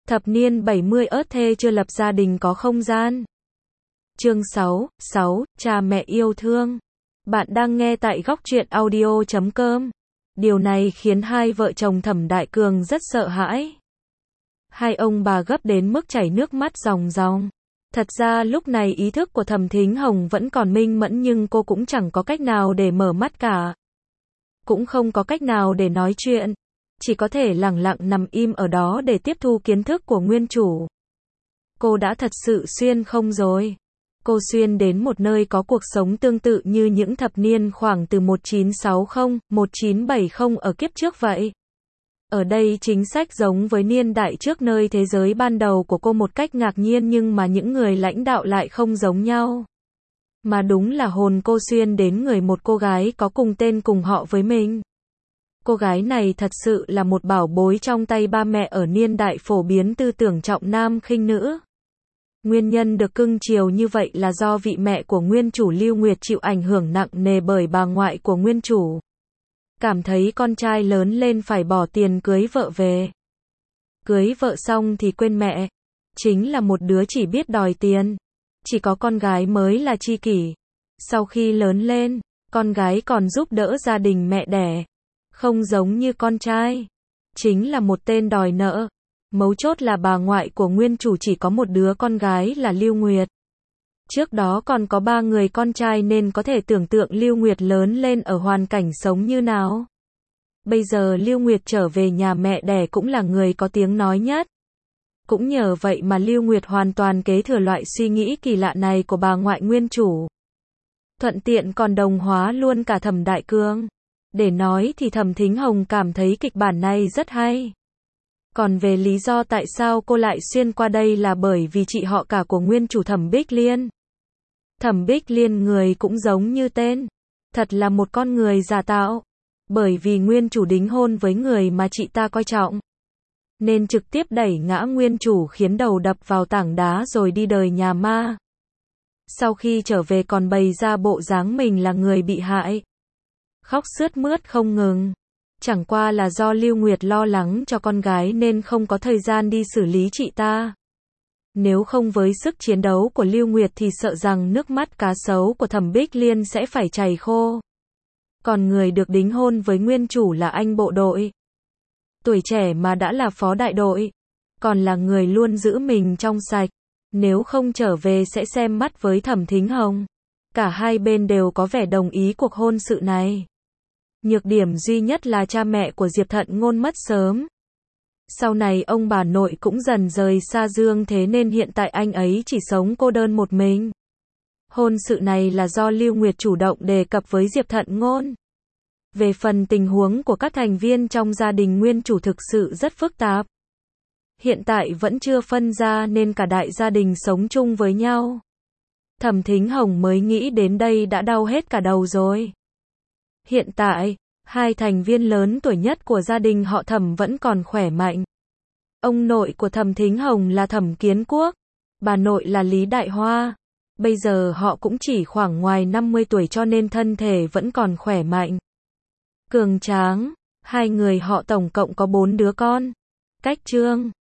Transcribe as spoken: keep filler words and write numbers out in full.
Thập niên bảy mươi ớt thê chưa lập gia đình có không gian. Chương sáu, sáu, cha mẹ yêu thương. Bạn đang nghe tại góc truyện audio chấm com. Điều này khiến hai vợ chồng Thẩm Đại Cường rất sợ hãi. Hai ông bà gấp đến mức chảy nước mắt ròng ròng. Thật ra lúc này ý thức của Thẩm Thính Hồng vẫn còn minh mẫn nhưng cô cũng chẳng có cách nào để mở mắt cả. Cũng không có cách nào để nói chuyện. Chỉ có thể lẳng lặng nằm im ở đó để tiếp thu kiến thức của nguyên chủ. Cô đã thật sự xuyên không rồi. Cô xuyên đến một nơi có cuộc sống tương tự như những thập niên khoảng từ một nghìn chín trăm sáu mươi, một nghìn chín trăm bảy mươi ở kiếp trước vậy. Ở đây chính sách giống với niên đại trước nơi thế giới ban đầu của cô một cách ngạc nhiên nhưng mà những người lãnh đạo lại không giống nhau. Mà đúng là hồn cô xuyên đến người một cô gái có cùng tên cùng họ với mình. Cô gái này thật sự là một bảo bối trong tay ba mẹ ở niên đại phổ biến tư tưởng trọng nam khinh nữ. Nguyên nhân được cưng chiều như vậy là do vị mẹ của nguyên chủ Lưu Nguyệt chịu ảnh hưởng nặng nề bởi bà ngoại của nguyên chủ. Cảm thấy con trai lớn lên phải bỏ tiền cưới vợ về. Cưới vợ xong thì quên mẹ. Chính là một đứa chỉ biết đòi tiền. Chỉ có con gái mới là tri kỷ. Sau khi lớn lên, con gái còn giúp đỡ gia đình mẹ đẻ. Không giống như con trai. Chính là một tên đòi nợ. Mấu chốt là bà ngoại của nguyên chủ chỉ có một đứa con gái là Lưu Nguyệt. Trước đó còn có ba người con trai nên có thể tưởng tượng Lưu Nguyệt lớn lên ở hoàn cảnh sống như nào. Bây giờ Lưu Nguyệt trở về nhà mẹ đẻ cũng là người có tiếng nói nhất. Cũng nhờ vậy mà Lưu Nguyệt hoàn toàn kế thừa loại suy nghĩ kỳ lạ này của bà ngoại nguyên chủ. Thuận tiện còn đồng hóa luôn cả Thẩm Đại Cường. Để nói thì Thẩm Thính Hồng cảm thấy kịch bản này rất hay. Còn về lý do tại sao cô lại xuyên qua đây là bởi vì chị họ cả của nguyên chủ Thẩm Bích Liên. Thẩm Bích Liên người cũng giống như tên. Thật là một con người giả tạo. Bởi vì nguyên chủ đính hôn với người mà chị ta coi trọng. Nên trực tiếp đẩy ngã nguyên chủ khiến đầu đập vào tảng đá rồi đi đời nhà ma. Sau khi trở về còn bày ra bộ dáng mình là người bị hại. Khóc sướt mướt không ngừng. Chẳng qua là do Lưu Nguyệt lo lắng cho con gái nên không có thời gian đi xử lý chị ta. Nếu không với sức chiến đấu của Lưu Nguyệt thì sợ rằng nước mắt cá sấu của Thẩm Bích Liên sẽ phải chảy khô. Còn người được đính hôn với nguyên chủ là anh bộ đội. Tuổi trẻ mà đã là phó đại đội. Còn là người luôn giữ mình trong sạch. Nếu không trở về sẽ xem mắt với Thẩm Thính Hồng. Cả hai bên đều có vẻ đồng ý cuộc hôn sự này. Nhược điểm duy nhất là cha mẹ của Diệp Thận Ngôn mất sớm. Sau này ông bà nội cũng dần rời xa Dương thế nên hiện tại anh ấy chỉ sống cô đơn một mình. Hôn sự này là do Lưu Nguyệt chủ động đề cập với Diệp Thận Ngôn. Về phần tình huống của các thành viên trong gia đình nguyên chủ thực sự rất phức tạp. Hiện tại vẫn chưa phân ra nên cả đại gia đình sống chung với nhau. Thẩm Thính Hồng mới nghĩ đến đây đã đau hết cả đầu rồi. Hiện tại, hai thành viên lớn tuổi nhất của gia đình họ Thẩm vẫn còn khỏe mạnh. Ông nội của Thẩm Thính Hồng là Thẩm Kiến Quốc, bà nội là Lý Đại Hoa. Bây giờ họ cũng chỉ khoảng ngoài năm mươi tuổi cho nên thân thể vẫn còn khỏe mạnh. Cường tráng, hai người họ tổng cộng có bốn đứa con. Cách Trương,